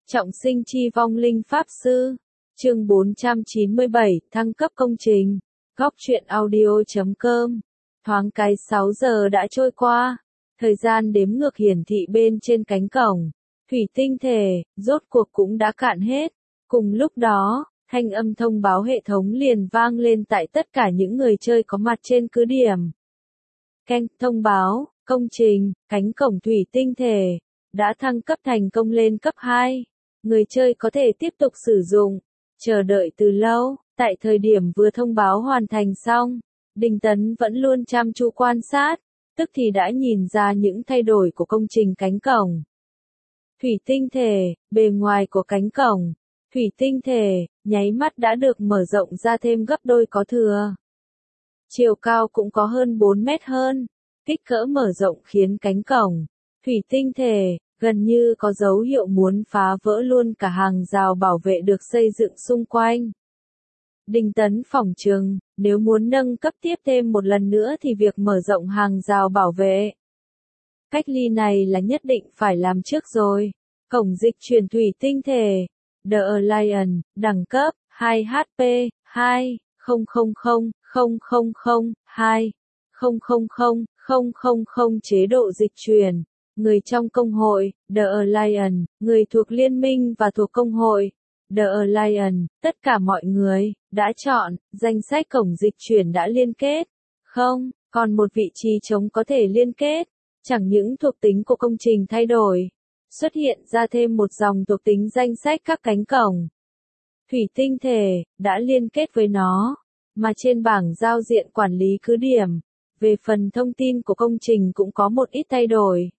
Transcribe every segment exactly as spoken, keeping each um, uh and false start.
Trọng sinh chi vong linh pháp sư. Chương bốn trăm chín mươi bảy, thăng cấp công trình. Góc truyện audio chấm com. Thoáng cái sáu giờ đã trôi qua. Thời gian đếm ngược hiển thị bên trên cánh cổng. Thủy tinh thể, rốt cuộc cũng đã cạn hết. Cùng lúc đó, thanh âm thông báo hệ thống liền vang lên tại tất cả những người chơi có mặt trên cứ điểm. Keng, thông báo, công trình, cánh cổng thủy tinh thể, đã thăng cấp thành công lên cấp hai. Người chơi có thể tiếp tục sử dụng. Chờ đợi từ lâu, tại thời điểm vừa thông báo hoàn thành xong, Đinh Tấn vẫn luôn chăm chú quan sát, tức thì đã nhìn ra những thay đổi của công trình cánh cổng. Thủy tinh thể, bề ngoài của cánh cổng, thủy tinh thể, nháy mắt đã được mở rộng ra thêm gấp đôi có thừa. Chiều cao cũng có hơn bốn mét hơn, kích cỡ mở rộng khiến cánh cổng, thủy tinh thể, gần như có dấu hiệu muốn phá vỡ luôn cả hàng rào bảo vệ được xây dựng xung quanh. Đinh Tấn phỏng chừng, nếu muốn nâng cấp tiếp thêm một lần nữa thì việc mở rộng hàng rào bảo vệ, cách ly này là nhất định phải làm trước rồi. Cổng dịch chuyển thủy tinh thể, The Alliance, đẳng cấp, hai H P, hai, không không không, không không không, hai, không không không, không không không chế độ dịch chuyển. Người trong công hội, The Alliance, người thuộc liên minh và thuộc công hội, The Alliance, tất cả mọi người, đã chọn, danh sách cổng dịch chuyển đã liên kết. Không, còn một vị trí trống có thể liên kết. Chẳng những thuộc tính của công trình thay đổi, xuất hiện ra thêm một dòng thuộc tính danh sách các cánh cổng. Thủy tinh thể, đã liên kết với nó, mà trên bảng giao diện quản lý cứ điểm, về phần thông tin của công trình cũng có một ít thay đổi.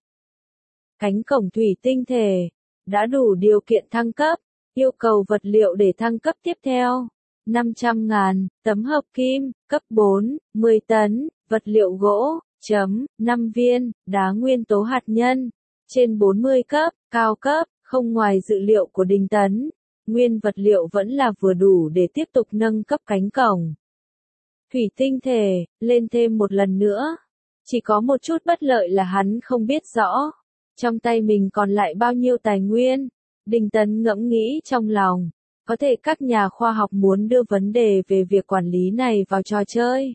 Cánh cổng thủy tinh thể, đã đủ điều kiện thăng cấp, yêu cầu vật liệu để thăng cấp tiếp theo. năm trăm ngàn, tấm hợp kim, cấp bốn, mười tấn, vật liệu gỗ, chấm, năm viên, đá nguyên tố hạt nhân, trên bốn mươi cấp, cao cấp, không ngoài dự liệu của Đinh Tấn. Nguyên vật liệu vẫn là vừa đủ để tiếp tục nâng cấp cánh cổng. Thủy tinh thể, lên thêm một lần nữa. Chỉ có một chút bất lợi là hắn không biết rõ. Trong tay mình còn lại bao nhiêu tài nguyên? Đinh Tấn ngẫm nghĩ trong lòng. Có thể các nhà khoa học muốn đưa vấn đề về việc quản lý này vào trò chơi.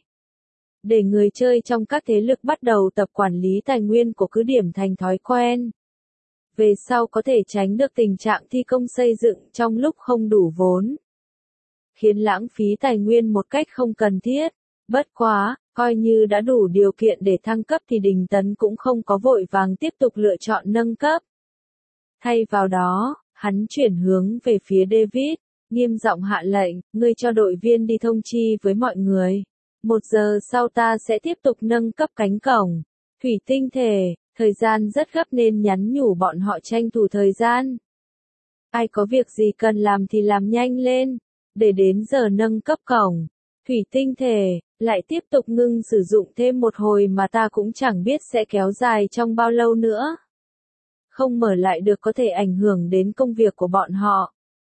Để người chơi trong các thế lực bắt đầu tập quản lý tài nguyên của cứ điểm thành thói quen. Về sau có thể tránh được tình trạng thi công xây dựng trong lúc không đủ vốn. Khiến lãng phí tài nguyên một cách không cần thiết. Bất quá, coi như đã đủ điều kiện để thăng cấp thì Đinh Tấn cũng không có vội vàng tiếp tục lựa chọn nâng cấp. Thay vào đó, hắn chuyển hướng về phía David, nghiêm giọng hạ lệnh, ngươi cho đội viên đi thông chi với mọi người. Một giờ sau ta sẽ tiếp tục nâng cấp cánh cổng. Thủy tinh thể, thời gian rất gấp nên nhắn nhủ bọn họ tranh thủ thời gian. Ai có việc gì cần làm thì làm nhanh lên, để đến giờ nâng cấp cổng. Thủy tinh thể, lại tiếp tục ngưng sử dụng thêm một hồi mà ta cũng chẳng biết sẽ kéo dài trong bao lâu nữa. Không mở lại được có thể ảnh hưởng đến công việc của bọn họ.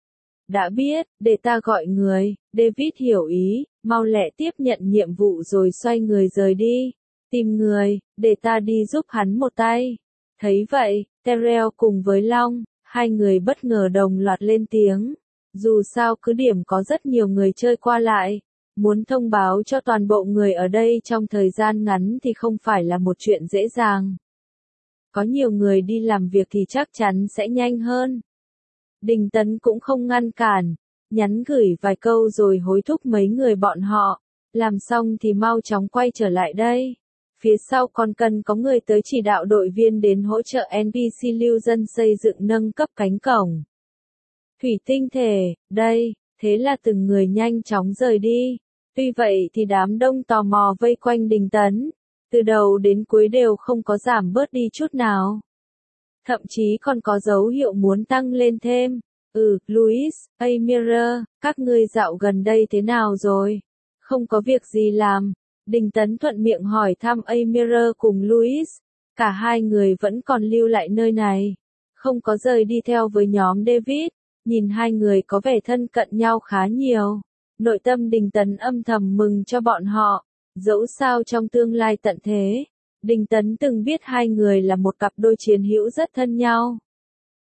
Đã biết, để ta gọi người. David hiểu ý, mau lẹ tiếp nhận nhiệm vụ rồi xoay người rời đi. Tìm người, để ta đi giúp hắn một tay. Thấy vậy, Terrell cùng với Long, hai người bất ngờ đồng loạt lên tiếng. Dù sao cứ điểm có rất nhiều người chơi qua lại. Muốn thông báo cho toàn bộ người ở đây trong thời gian ngắn thì không phải là một chuyện dễ dàng. Có nhiều người đi làm việc thì chắc chắn sẽ nhanh hơn. Đinh Tấn cũng không ngăn cản, nhắn gửi vài câu rồi hối thúc mấy người bọn họ. Làm xong thì mau chóng quay trở lại đây. Phía sau còn cần có người tới chỉ đạo đội viên đến hỗ trợ en pê xê lưu dân xây dựng nâng cấp cánh cổng. Thủy tinh thể, đây, thế là từng người nhanh chóng rời đi. Tuy vậy thì đám đông tò mò vây quanh Đinh Tấn, từ đầu đến cuối đều không có giảm bớt đi chút nào. Thậm chí còn có dấu hiệu muốn tăng lên thêm. Ừ, Louis, Amira, các ngươi dạo gần đây thế nào rồi? Không có việc gì làm. Đinh Tấn thuận miệng hỏi thăm Amira cùng Louis. Cả hai người vẫn còn lưu lại nơi này. Không có rời đi theo với nhóm David. Nhìn hai người có vẻ thân cận nhau khá nhiều. Nội tâm Đinh Tấn âm thầm mừng cho bọn họ. Dẫu sao trong tương lai tận thế, Đinh Tấn từng biết hai người là một cặp đôi chiến hữu rất thân nhau.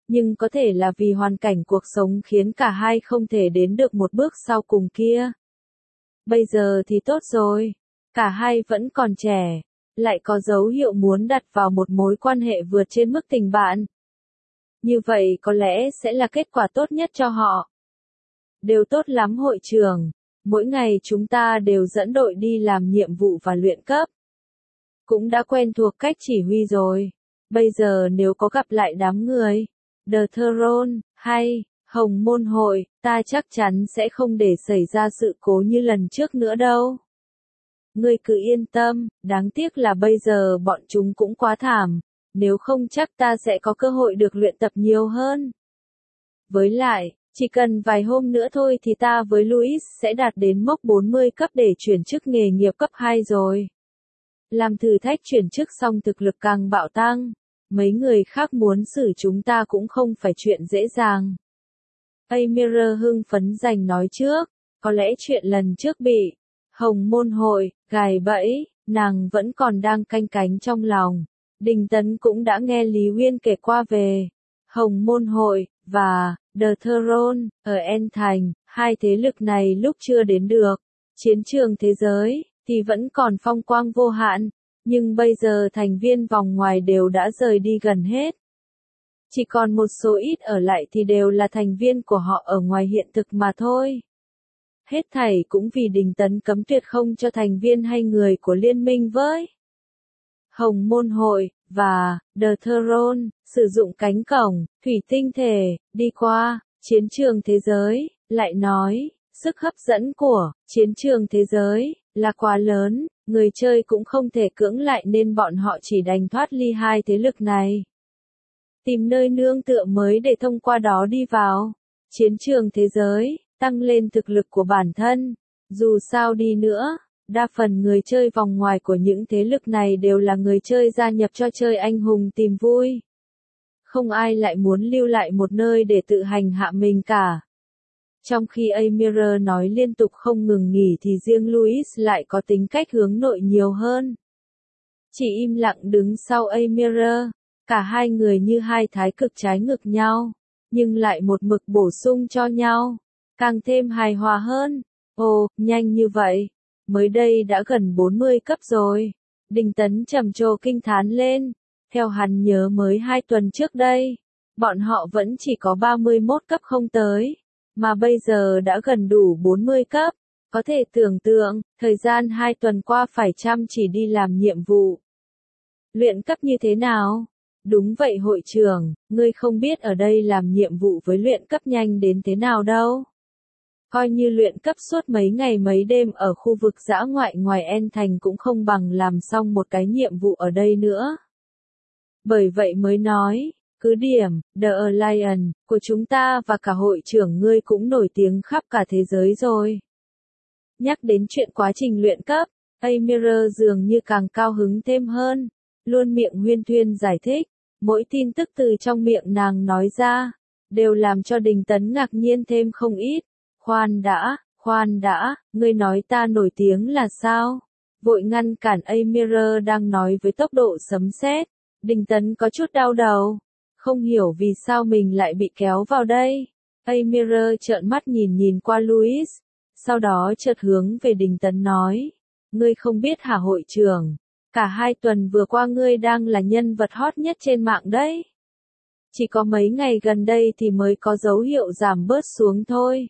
Nhưng có thể là vì hoàn cảnh cuộc sống khiến cả hai không thể đến được một bước sau cùng kia. Bây giờ thì tốt rồi, cả hai vẫn còn trẻ, lại có dấu hiệu muốn đặt vào một mối quan hệ vượt trên mức tình bạn. Như vậy có lẽ sẽ là kết quả tốt nhất cho họ. Đều tốt lắm hội trưởng, mỗi ngày chúng ta đều dẫn đội đi làm nhiệm vụ và luyện cấp. Cũng đã quen thuộc cách chỉ huy rồi. Bây giờ nếu có gặp lại đám người, The Throne, hay, Hồng Môn Hội, ta chắc chắn sẽ không để xảy ra sự cố như lần trước nữa đâu. Ngươi cứ yên tâm, đáng tiếc là bây giờ bọn chúng cũng quá thảm, nếu không chắc ta sẽ có cơ hội được luyện tập nhiều hơn. Với lại, chỉ cần vài hôm nữa thôi thì ta với Louis sẽ đạt đến mốc bốn mươi cấp để chuyển chức nghề nghiệp cấp hai rồi. Làm thử thách chuyển chức xong thực lực càng bạo tăng, mấy người khác muốn xử chúng ta cũng không phải chuyện dễ dàng. Amira hưng phấn giành nói trước, có lẽ chuyện lần trước bị Hồng Môn Hội gài bẫy, nàng vẫn còn đang canh cánh trong lòng. Đình Tấn cũng đã nghe Lý Uyên kể qua về Hồng Môn Hội và The Throne ở En Thành, hai thế lực này lúc chưa đến được chiến trường thế giới thì vẫn còn phong quang vô hạn, nhưng bây giờ thành viên vòng ngoài đều đã rời đi gần hết. Chỉ còn một số ít ở lại thì đều là thành viên của họ ở ngoài hiện thực mà thôi. Hết thảy cũng vì Đình Tấn cấm tuyệt không cho thành viên hay người của liên minh với Hồng Môn Hội và The Throne sử dụng cánh cổng thủy tinh thể đi qua chiến trường thế giới, lại nói, sức hấp dẫn của chiến trường thế giới là quá lớn, người chơi cũng không thể cưỡng lại nên bọn họ chỉ đành thoát ly hai thế lực này. Tìm nơi nương tựa mới để thông qua đó đi vào chiến trường thế giới, tăng lên thực lực của bản thân. Dù sao đi nữa, đa phần người chơi vòng ngoài của những thế lực này đều là người chơi gia nhập cho chơi anh hùng tìm vui. Không ai lại muốn lưu lại một nơi để tự hành hạ mình cả. Trong khi Amira nói liên tục không ngừng nghỉ thì riêng Louis lại có tính cách hướng nội nhiều hơn. Chỉ im lặng đứng sau Amira, cả hai người như hai thái cực trái ngược nhau, nhưng lại một mực bổ sung cho nhau, càng thêm hài hòa hơn. Ồ, nhanh như vậy, mới đây đã gần bốn mươi cấp rồi. Đình Tấn trầm trồ kinh thán lên, theo hắn nhớ mới hai tuần trước đây, bọn họ vẫn chỉ có ba mươi mốt cấp không tới. Mà bây giờ đã gần đủ bốn mươi cấp, có thể tưởng tượng, thời gian hai tuần qua phải chăm chỉ đi làm nhiệm vụ. Luyện cấp như thế nào? Đúng vậy hội trưởng, ngươi không biết ở đây làm nhiệm vụ với luyện cấp nhanh đến thế nào đâu. Coi như luyện cấp suốt mấy ngày mấy đêm ở khu vực dã ngoại ngoài En Thành cũng không bằng làm xong một cái nhiệm vụ ở đây nữa. Bởi vậy mới nói, cứ điểm, The Alliance, của chúng ta và cả hội trưởng ngươi cũng nổi tiếng khắp cả thế giới rồi. Nhắc đến chuyện quá trình luyện cấp, Amira dường như càng cao hứng thêm hơn, luôn miệng huyên thuyên giải thích, mỗi tin tức từ trong miệng nàng nói ra, đều làm cho Đình Tấn ngạc nhiên thêm không ít. Khoan đã, khoan đã, ngươi nói ta nổi tiếng là sao? Vội ngăn cản Amira đang nói với tốc độ sấm sét. Đình Tấn có chút đau đầu, không hiểu vì sao mình lại bị kéo vào đây. Amira trợn mắt nhìn nhìn qua Louis, sau đó chợt hướng về Đình Tấn nói, ngươi không biết hả hội trưởng, cả hai tuần vừa qua ngươi đang là nhân vật hot nhất trên mạng đấy. Chỉ có mấy ngày gần đây thì mới có dấu hiệu giảm bớt xuống thôi.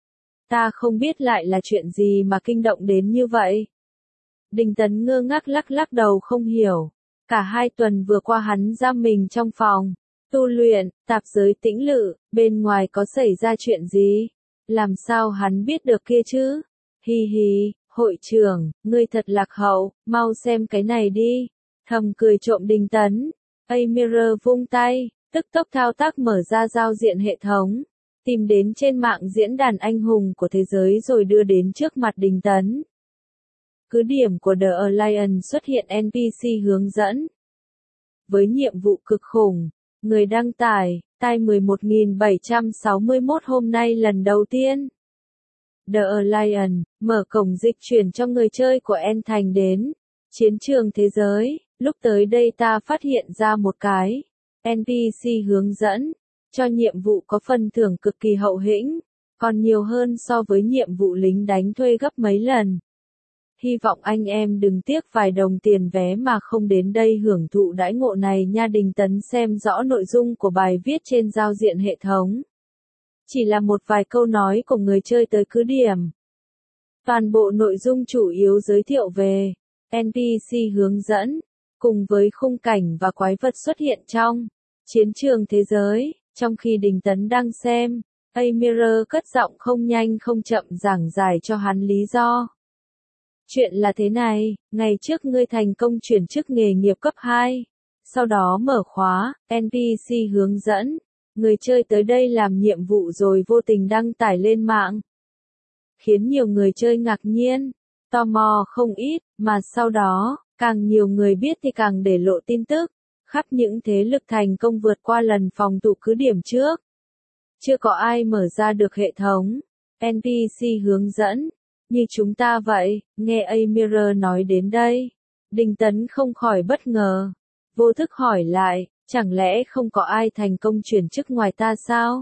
Ta không biết lại là chuyện gì mà kinh động đến như vậy. Đình Tấn ngơ ngác lắc lắc đầu không hiểu. Cả hai tuần vừa qua hắn giam mình trong phòng, tu luyện, tạp giới tĩnh lự, bên ngoài có xảy ra chuyện gì? Làm sao hắn biết được kia chứ? Hi hi, hội trưởng, ngươi thật lạc hậu, mau xem cái này đi. Thầm cười trộm Đình Tấn. Amira vung tay, tức tốc thao tác mở ra giao diện hệ thống. Tìm đến trên mạng diễn đàn anh hùng của thế giới rồi đưa đến trước mặt Đình Tấn. Cứ điểm của The Alliance xuất hiện en pê xê hướng dẫn. Với nhiệm vụ cực khủng, người đăng tải, tai mười một nghìn bảy trăm sáu mươi mốt hôm nay lần đầu tiên. The Alliance, mở cổng dịch chuyển cho người chơi của En Thành đến chiến trường thế giới. Lúc tới đây ta phát hiện ra một cái en pê xê hướng dẫn. cho nhiệm vụ có phần thưởng cực kỳ hậu hĩnh, còn nhiều hơn so với nhiệm vụ lính đánh thuê gấp mấy lần. Hy vọng anh em đừng tiếc vài đồng tiền vé mà không đến đây hưởng thụ đãi ngộ này nha. Đình Tấn xem rõ nội dung của bài viết trên giao diện hệ thống. Chỉ là một vài câu nói của người chơi tới cứ điểm. Toàn bộ nội dung chủ yếu giới thiệu về en pê xê hướng dẫn, cùng với khung cảnh và quái vật xuất hiện trong chiến trường thế giới. Trong khi Đình Tấn đang xem, Amir cất giọng không nhanh không chậm giảng giải cho hắn lý do. Chuyện là thế này, ngày trước ngươi thành công chuyển chức nghề nghiệp cấp hai, sau đó mở khóa, en pê xê hướng dẫn, người chơi tới đây làm nhiệm vụ rồi vô tình đăng tải lên mạng. Khiến nhiều người chơi ngạc nhiên, tò mò không ít, mà sau đó, càng nhiều người biết thì càng để lộ tin tức, khắp những thế lực thành công vượt qua lần phòng thủ cứ điểm trước. Chưa có ai mở ra được hệ thống en pê xê hướng dẫn như chúng ta vậy. Nghe Amir nói đến đây, Đình Tấn không khỏi bất ngờ, vô thức hỏi lại, chẳng lẽ không có ai thành công chuyển chức ngoài ta sao?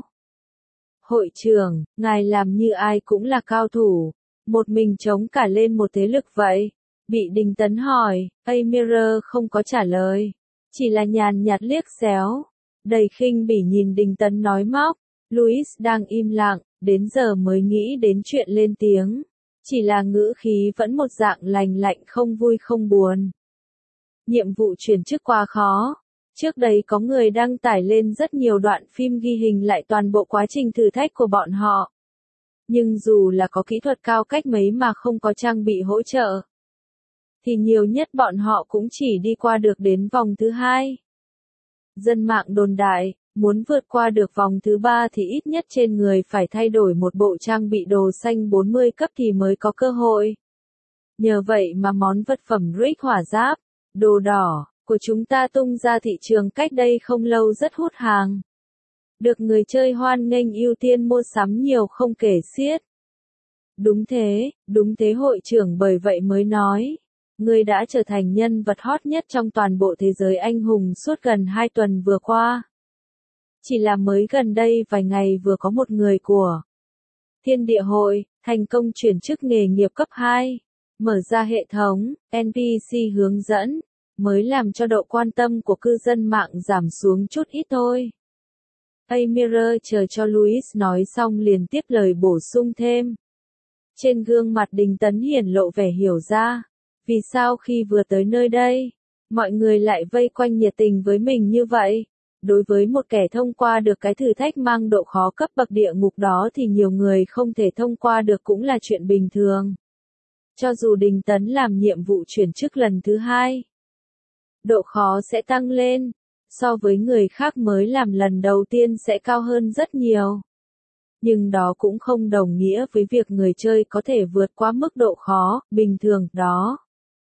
Hội trưởng, ngài làm như ai cũng là cao thủ, một mình chống cả lên một thế lực vậy? Bị Đình Tấn hỏi, Amir không có trả lời, chỉ là nhàn nhạt liếc xéo, đầy khinh bỉ nhìn Đình Tấn nói móc. Louis đang im lặng, đến giờ mới nghĩ đến chuyện lên tiếng, chỉ là ngữ khí vẫn một dạng lành lạnh không vui không buồn. Nhiệm vụ chuyển chức quá khó. Trước đây có người đăng tải lên rất nhiều đoạn phim ghi hình lại toàn bộ quá trình thử thách của bọn họ. Nhưng dù là có kỹ thuật cao cách mấy mà không có trang bị hỗ trợ, thì nhiều nhất bọn họ cũng chỉ đi qua được đến vòng thứ hai. Dân mạng đồn đại, muốn vượt qua được vòng thứ ba thì ít nhất trên người phải thay đổi một bộ trang bị đồ xanh bốn mươi cấp thì mới có cơ hội. Nhờ vậy mà món vật phẩm Rick hỏa giáp, đồ đỏ, của chúng ta tung ra thị trường cách đây không lâu rất hút hàng. Được người chơi hoan nghênh ưu tiên mua sắm nhiều không kể xiết. Đúng thế, đúng thế hội trưởng, bởi vậy mới nói. Ngươi đã trở thành nhân vật hot nhất trong toàn bộ thế giới anh hùng suốt gần hai tuần vừa qua. Chỉ là mới gần đây vài ngày vừa có một người của Thiên Địa Hội, thành công chuyển chức nghề nghiệp cấp hai, mở ra hệ thống en pê xê hướng dẫn, mới làm cho độ quan tâm của cư dân mạng giảm xuống chút ít thôi. Amir chờ cho Louis nói xong liền tiếp lời bổ sung thêm. Trên gương mặt Đình Tấn hiển lộ vẻ hiểu ra, vì sao khi vừa tới nơi đây, mọi người lại vây quanh nhiệt tình với mình như vậy. Đối với một kẻ thông qua được cái thử thách mang độ khó cấp bậc địa ngục đó thì nhiều người không thể thông qua được cũng là chuyện bình thường. Cho dù Đình Tấn làm nhiệm vụ chuyển chức lần thứ hai, độ khó sẽ tăng lên, so với người khác mới làm lần đầu tiên sẽ cao hơn rất nhiều. Nhưng đó cũng không đồng nghĩa với việc người chơi có thể vượt qua mức độ khó bình thường đó.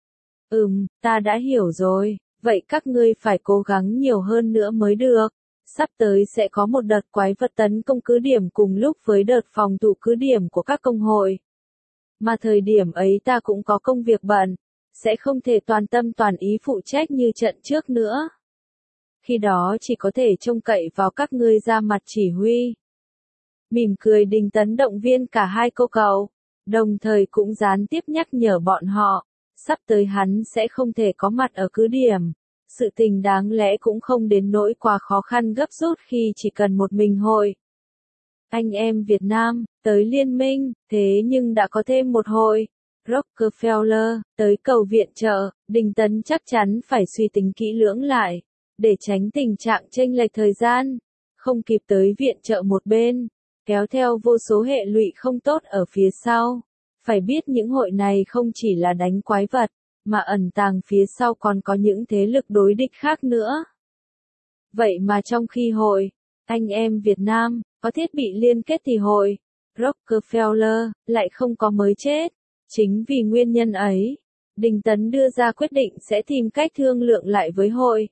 Ừm, ta đã hiểu rồi. Vậy các ngươi phải cố gắng nhiều hơn nữa mới được. Sắp tới sẽ có một đợt quái vật tấn công cứ điểm cùng lúc với đợt phòng thủ cứ điểm của các công hội. Mà thời điểm ấy ta cũng có công việc bận, sẽ không thể toàn tâm toàn ý phụ trách như trận trước nữa. Khi đó chỉ có thể trông cậy vào các ngươi ra mặt chỉ huy. Mỉm cười Đình Tấn động viên cả hai cô cậu, đồng thời cũng gián tiếp nhắc nhở bọn họ. Sắp tới hắn sẽ không thể có mặt ở cứ điểm. Sự tình đáng lẽ cũng không đến nỗi quá khó khăn gấp rút khi chỉ cần một mình hội. Anh em Việt Nam, tới liên minh, thế nhưng đã có thêm một hội. Rockefeller, tới cầu viện trợ, Đình Tấn chắc chắn phải suy tính kỹ lưỡng lại, để tránh tình trạng chênh lệch thời gian, không kịp tới viện trợ một bên, kéo theo vô số hệ lụy không tốt ở phía sau. Phải biết những hội này không chỉ là đánh quái vật, mà ẩn tàng phía sau còn có những thế lực đối địch khác nữa. Vậy mà trong khi hội, anh em Việt Nam, có thiết bị liên kết thì hội, Rockefeller, lại không có mới chết. Chính vì nguyên nhân ấy, Đình Tấn đưa ra quyết định sẽ tìm cách thương lượng lại với hội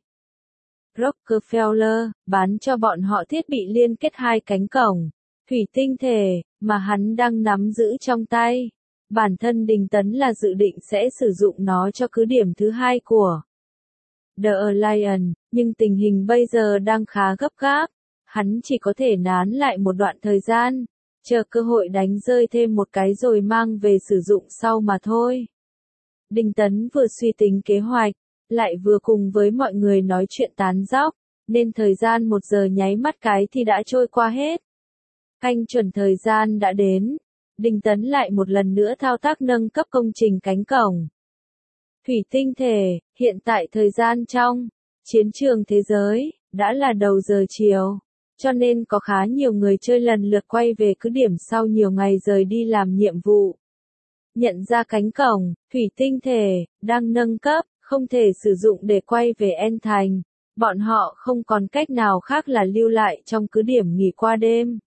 Rockefeller, bán cho bọn họ thiết bị liên kết hai cánh cổng, thủy tinh thể, mà hắn đang nắm giữ trong tay. Bản thân Đình Tấn là dự định sẽ sử dụng nó cho cứ điểm thứ hai của The Alliance, nhưng tình hình bây giờ đang khá gấp gáp. hắn chỉ có thể nán lại một đoạn thời gian, chờ cơ hội đánh rơi thêm một cái rồi mang về sử dụng sau mà thôi. Đinh Tấn vừa suy tính kế hoạch, lại vừa cùng với mọi người nói chuyện tán dóc, nên thời gian một giờ nháy mắt cái thì đã trôi qua hết. Canh chuẩn thời gian đã đến, Đinh Tấn lại một lần nữa thao tác nâng cấp công trình cánh cổng. Thủy tinh thể, hiện tại thời gian trong chiến trường thế giới, đã là đầu giờ chiều, cho nên có khá nhiều người chơi lần lượt quay về cứ điểm sau nhiều ngày rời đi làm nhiệm vụ. Nhận ra cánh cổng, thủy tinh thể, đang nâng cấp, không thể sử dụng để quay về En Thành, bọn họ không còn cách nào khác là lưu lại trong cứ điểm nghỉ qua đêm.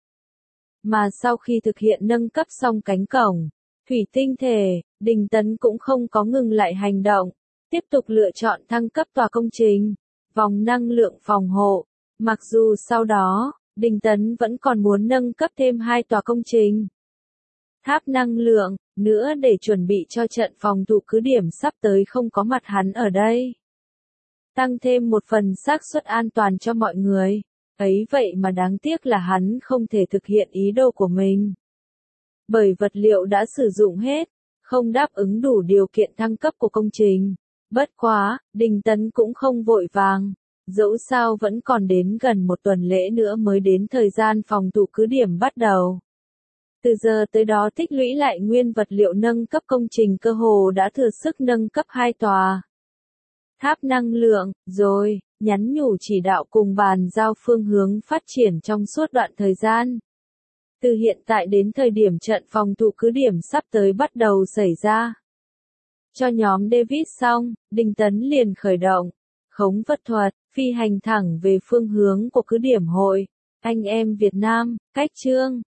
Mà sau khi thực hiện nâng cấp xong cánh cổng, thủy tinh thể, Đinh Tấn cũng không có ngừng lại hành động, tiếp tục lựa chọn thăng cấp tòa công trình, vòng năng lượng phòng hộ. Mặc dù sau đó, Đinh Tấn vẫn còn muốn nâng cấp thêm hai tòa công trình tháp năng lượng, nữa để chuẩn bị cho trận phòng thủ cứ điểm sắp tới không có mặt hắn ở đây. Tăng thêm một phần xác suất an toàn cho mọi người, ấy vậy mà đáng tiếc là hắn không thể thực hiện ý đồ của mình. Bởi vật liệu đã sử dụng hết, không đáp ứng đủ điều kiện thăng cấp của công trình. Bất quá, Đinh Tấn cũng không vội vàng, dẫu sao vẫn còn đến gần một tuần lễ nữa mới đến thời gian phòng thủ cứ điểm bắt đầu. Từ giờ tới đó tích lũy lại nguyên vật liệu nâng cấp công trình cơ hồ đã thừa sức nâng cấp hai tòa tháp năng lượng, rồi, nhắn nhủ chỉ đạo cùng bàn giao phương hướng phát triển trong suốt đoạn thời gian. Từ hiện tại đến thời điểm trận phòng thủ cứ điểm sắp tới bắt đầu xảy ra. Cho nhóm David xong, Đinh Tấn liền khởi động, khống vật thuật, phi hành thẳng về phương hướng của cứ điểm hội. Anh em Việt Nam, cách chương.